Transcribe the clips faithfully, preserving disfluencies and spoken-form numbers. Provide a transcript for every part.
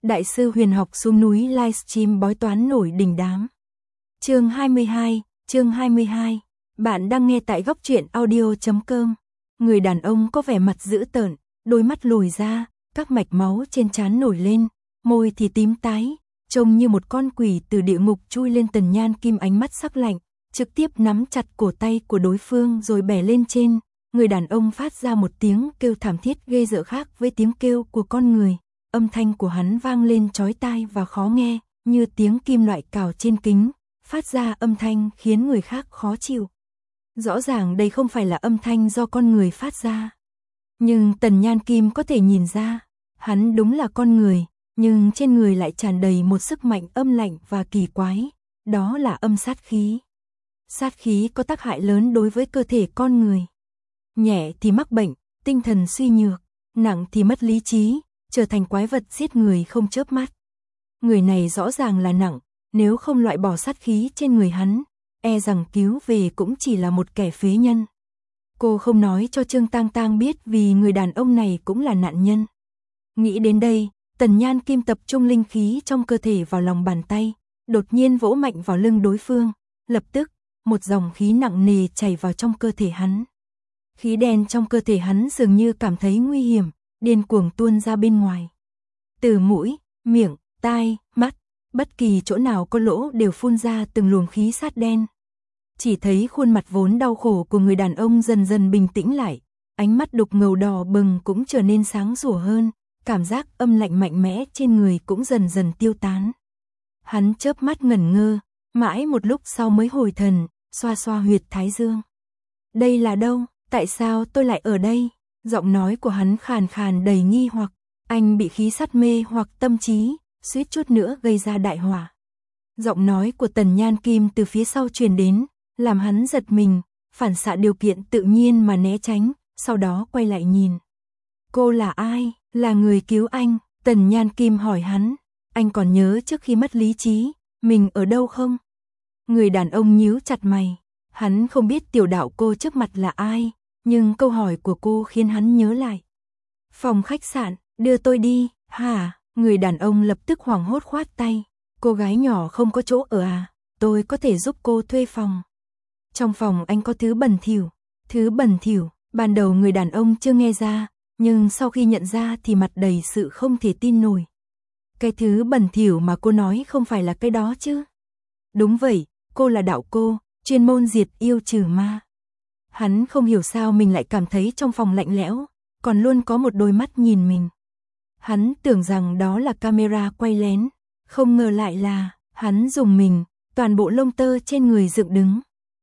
Đại sư huyền học xuống núi livestream bói toán nổi đình đám. Chương hai mươi hai, chương hai mươi hai. Bạn đang nghe tại góc truyện audio chấm com. Người đàn ông có vẻ mặt dữ tợn, đôi mắt lồi ra, các mạch máu trên trán nổi lên, môi thì tím tái, trông như một con quỷ từ địa ngục chui lên. Tần Nhan Kim ánh mắt sắc lạnh, trực tiếp nắm chặt cổ tay của đối phương rồi bẻ lên trên. Người đàn ông phát ra một tiếng kêu thảm thiết ghê rợn khác với tiếng kêu của con người. Âm thanh của hắn vang lên chói tai và khó nghe, như tiếng kim loại cào trên kính, phát ra âm thanh khiến người khác khó chịu. Rõ ràng đây không phải là âm thanh do con người phát ra. Nhưng Tần Nhan Kim có thể nhìn ra, hắn đúng là con người, nhưng trên người lại tràn đầy một sức mạnh âm lạnh và kỳ quái, đó là âm sát khí. Sát khí có tác hại lớn đối với cơ thể con người. Nhẹ thì mắc bệnh, tinh thần suy nhược, nặng thì mất lý trí, trở thành quái vật giết người không chớp mắt. Người này rõ ràng là nặng, nếu không loại bỏ sát khí trên người hắn, e rằng cứu về cũng chỉ là một kẻ phế nhân. Cô không nói cho Trương Tang Tang biết vì người đàn ông này cũng là nạn nhân. Nghĩ đến đây, Tần Nhan Kim tập trung linh khí trong cơ thể vào lòng bàn tay, đột nhiên vỗ mạnh vào lưng đối phương, lập tức, một dòng khí nặng nề chảy vào trong cơ thể hắn. Khí đen trong cơ thể hắn dường như cảm thấy nguy hiểm, điên cuồng tuôn ra bên ngoài. Từ mũi, miệng, tai, mắt, bất kỳ chỗ nào có lỗ đều phun ra từng luồng khí sát đen. Chỉ thấy khuôn mặt vốn đau khổ của người đàn ông dần dần bình tĩnh lại, ánh mắt đục ngầu đỏ bừng cũng trở nên sáng sủa hơn, cảm giác âm lạnh mạnh mẽ trên người cũng dần dần tiêu tán. Hắn chớp mắt ngẩn ngơ, mãi một lúc sau mới hồi thần, xoa xoa huyệt thái dương. Đây là đâu? Tại sao tôi lại ở đây? Giọng nói của hắn khàn khàn đầy nghi hoặc, anh bị khí sát mê hoặc tâm trí, suýt chút nữa gây ra đại hỏa. Giọng nói của Tần Nhan Kim từ phía sau truyền đến, làm hắn giật mình, phản xạ điều kiện tự nhiên mà né tránh, sau đó quay lại nhìn. Cô là ai? Là người cứu anh? Tần Nhan Kim hỏi hắn, anh còn nhớ trước khi mất lý trí, mình ở đâu không? Người đàn ông nhíu chặt mày, hắn không biết tiểu đạo cô trước mặt là ai, nhưng câu hỏi của cô khiến hắn nhớ lại. Phòng khách sạn, đưa tôi đi. Hả? Người đàn ông lập tức hoảng hốt khoát tay. Cô gái nhỏ không có chỗ ở à? Tôi có thể giúp cô thuê phòng. Trong phòng anh có thứ bẩn thỉu. Thứ bẩn thỉu? Ban đầu người đàn ông chưa nghe ra, nhưng sau khi nhận ra thì mặt đầy sự không thể tin nổi. Cái thứ bẩn thỉu mà cô nói không phải là cái đó chứ? Đúng vậy, cô là đạo cô, chuyên môn diệt yêu trừ ma. Hắn không hiểu sao mình lại cảm thấy trong phòng lạnh lẽo, còn luôn có một đôi mắt nhìn mình. Hắn tưởng rằng đó là camera quay lén, không ngờ lại là, hắn dùng mình, toàn bộ lông tơ trên người dựng đứng.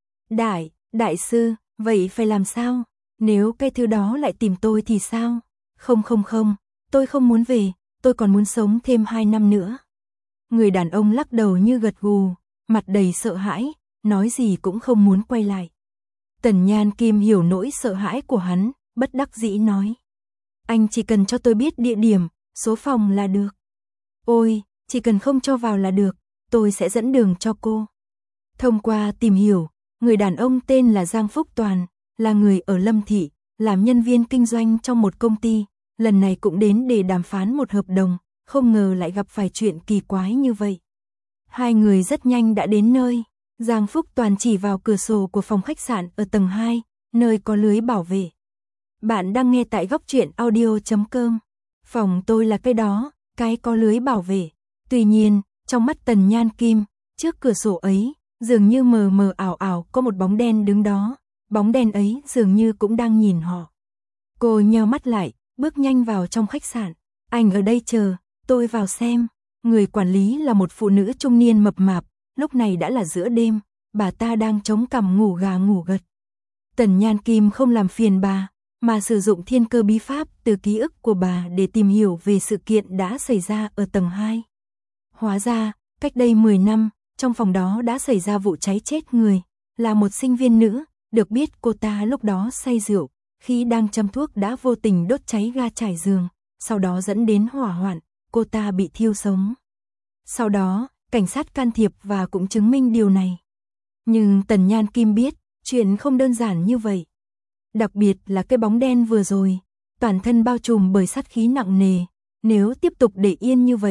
Đại, đại sư, vậy phải làm sao? Nếu cái thứ đó lại tìm tôi thì sao? Không không không, tôi không muốn về, tôi còn muốn sống thêm hai năm nữa. Người đàn ông lắc đầu như gật gù, mặt đầy sợ hãi, nói gì cũng không muốn quay lại. Tần Nhan Kim hiểu nỗi sợ hãi của hắn, bất đắc dĩ nói. Anh chỉ cần cho tôi biết địa điểm, số phòng là được. Ôi, chỉ cần không cho vào là được, tôi sẽ dẫn đường cho cô. Thông qua tìm hiểu, người đàn ông tên là Giang Phúc Toàn, là người ở Lâm Thị, làm nhân viên kinh doanh trong một công ty, lần này cũng đến để đàm phán một hợp đồng, không ngờ lại gặp phải chuyện kỳ quái như vậy. Hai người rất nhanh đã đến nơi. Giang Phúc Toàn chỉ vào cửa sổ của phòng khách sạn ở tầng hai, nơi có lưới bảo vệ. Bạn đang nghe tại góc truyện audio chấm com. Phòng tôi là cái đó, cái có lưới bảo vệ. Tuy nhiên, trong mắt Tần Nhan Kim, trước cửa sổ ấy, dường như mờ mờ ảo ảo có một bóng đen đứng đó. Bóng đen ấy dường như cũng đang nhìn họ. Cô nheo mắt lại, bước nhanh vào trong khách sạn. Anh ở đây chờ, tôi vào xem. Người quản lý là một phụ nữ trung niên mập mạp. Lúc này đã là giữa đêm, bà ta đang chống cằm ngủ gà ngủ gật. Tần Nhan Kim không làm phiền bà, mà sử dụng thiên cơ bí pháp từ ký ức của bà để tìm hiểu về sự kiện đã xảy ra ở tầng hai. Hóa ra, cách đây mười năm, trong phòng đó đã xảy ra vụ cháy chết người, là một sinh viên nữ, được biết cô ta lúc đó say rượu, khi đang châm thuốc đã vô tình đốt cháy ga trải giường, sau đó dẫn đến hỏa hoạn, cô ta bị thiêu sống. Sau đó, cảnh sát can thiệp và cũng chứng minh điều này. Nhưng Tần Nhan Kim biết, chuyện không đơn giản như vậy. Đặc biệt là cái bóng đen vừa rồi, toàn thân bao trùm bởi sát khí nặng nề, nếu tiếp tục để yên như vậy,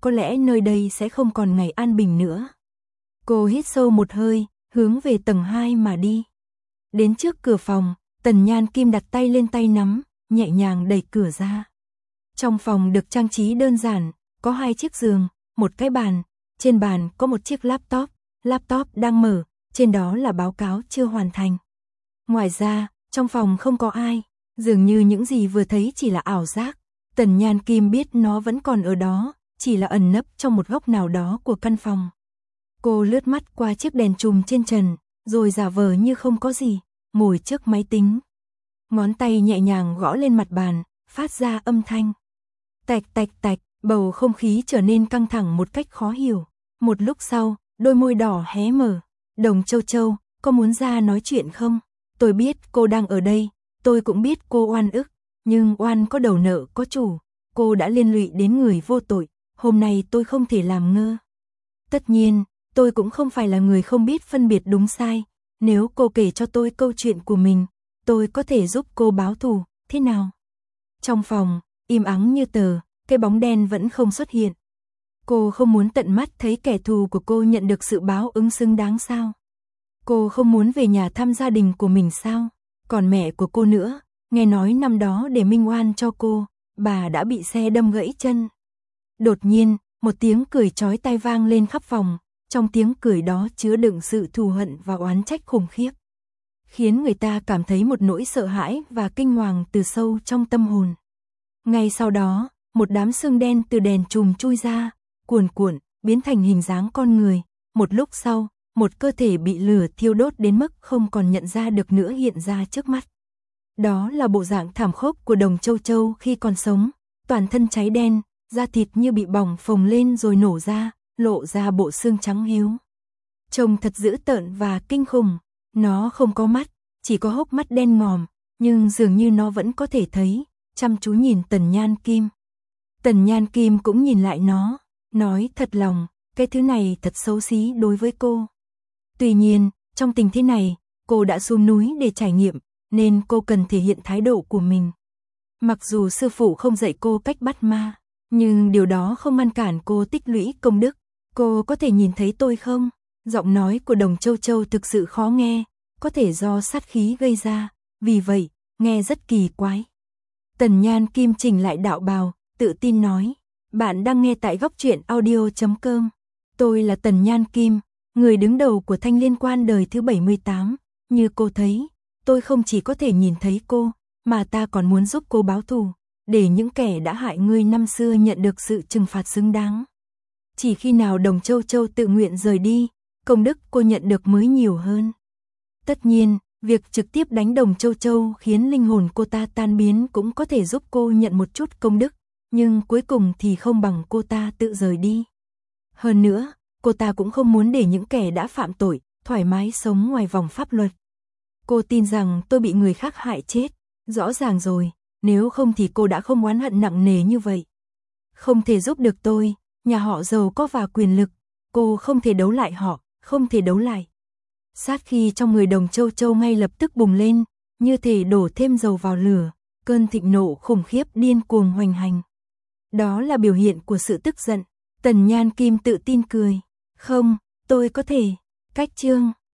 có lẽ nơi đây sẽ không còn ngày an bình nữa. Cô hít sâu một hơi, hướng về tầng hai mà đi. Đến trước cửa phòng, Tần Nhan Kim đặt tay lên tay nắm, nhẹ nhàng đẩy cửa ra. Trong phòng được trang trí đơn giản, có hai chiếc giường, một cái bàn, trên bàn có một chiếc laptop, laptop đang mở, trên đó là báo cáo chưa hoàn thành. Ngoài ra, trong phòng không có ai, dường như những gì vừa thấy chỉ là ảo giác. Tần Nhan Kim biết nó vẫn còn ở đó, chỉ là ẩn nấp trong một góc nào đó của căn phòng. Cô lướt mắt qua chiếc đèn chùm trên trần, rồi giả vờ như không có gì, ngồi trước máy tính. Ngón tay nhẹ nhàng gõ lên mặt bàn, phát ra âm thanh. Tạch tạch tạch, bầu không khí trở nên căng thẳng một cách khó hiểu. Một lúc sau, đôi môi đỏ hé mở. Đồng Châu Châu, có muốn ra nói chuyện không? Tôi biết cô đang ở đây, tôi cũng biết cô oan ức, nhưng oan có đầu nợ có chủ. Cô đã liên lụy đến người vô tội, hôm nay tôi không thể làm ngơ. Tất nhiên, tôi cũng không phải là người không biết phân biệt đúng sai. Nếu cô kể cho tôi câu chuyện của mình, tôi có thể giúp cô báo thù, thế nào? Trong phòng, im ắng như tờ, cái bóng đen vẫn không xuất hiện. Cô không muốn tận mắt thấy kẻ thù của cô nhận được sự báo ứng xứng đáng sao? Cô không muốn về nhà thăm gia đình của mình sao? Còn mẹ của cô nữa, nghe nói năm đó để minh oan cho cô, bà đã bị xe đâm gãy chân. Đột nhiên, một tiếng cười chói tai vang lên khắp phòng, trong tiếng cười đó chứa đựng sự thù hận và oán trách khủng khiếp, khiến người ta cảm thấy một nỗi sợ hãi và kinh hoàng từ sâu trong tâm hồn. Ngay sau đó, một đám sương đen từ đèn chùm chui ra, cuồn cuộn, biến thành hình dáng con người. Một lúc sau, một cơ thể bị lửa thiêu đốt đến mức không còn nhận ra được nữa hiện ra trước mắt. Đó là bộ dạng thảm khốc của Đồng Châu Châu khi còn sống, toàn thân cháy đen, da thịt như bị bỏng phồng lên rồi nổ ra, lộ ra bộ xương trắng hiếu. Trông thật dữ tợn và kinh khủng, nó không có mắt, chỉ có hốc mắt đen ngòm, nhưng dường như nó vẫn có thể thấy, chăm chú nhìn Tần Nhan Kim. Tần Nhan Kim cũng nhìn lại nó, nói thật lòng, cái thứ này thật xấu xí đối với cô. Tuy nhiên, trong tình thế này, cô đã xuống núi để trải nghiệm, nên cô cần thể hiện thái độ của mình. Mặc dù sư phụ không dạy cô cách bắt ma, nhưng điều đó không ngăn cản cô tích lũy công đức. Cô có thể nhìn thấy tôi không? Giọng nói của Đồng Châu Châu thực sự khó nghe, có thể do sát khí gây ra, vì vậy, nghe rất kỳ quái. Tần Nhan Kim chỉnh lại đạo bào, tự tin nói, bạn đang nghe tại góc truyện audio chấm com. Tôi là Tần Nhan Kim, người đứng đầu của Thanh Liên Quan đời thứ bảy mươi tám, như cô thấy, tôi không chỉ có thể nhìn thấy cô, mà ta còn muốn giúp cô báo thù, để những kẻ đã hại ngươi năm xưa nhận được sự trừng phạt xứng đáng. Chỉ khi nào Đồng Châu Châu tự nguyện rời đi, công đức cô nhận được mới nhiều hơn. Tất nhiên, việc trực tiếp đánh Đồng Châu Châu khiến linh hồn cô ta tan biến cũng có thể giúp cô nhận một chút công đức, nhưng cuối cùng thì không bằng cô ta tự rời đi. Hơn nữa, cô ta cũng không muốn để những kẻ đã phạm tội, thoải mái sống ngoài vòng pháp luật. Cô tin rằng tôi bị người khác hại chết, rõ ràng rồi, nếu không thì cô đã không oán hận nặng nề như vậy. Không thể giúp được tôi, nhà họ giàu có và quyền lực, cô không thể đấu lại họ, không thể đấu lại. Sát khí trong người Đồng Châu Châu ngay lập tức bùng lên, như thể đổ thêm dầu vào lửa, cơn thịnh nộ khủng khiếp điên cuồng hoành hành. Đó là biểu hiện của sự tức giận. Tần Nhan Kim tự tin cười, không, tôi có thể. Cách chương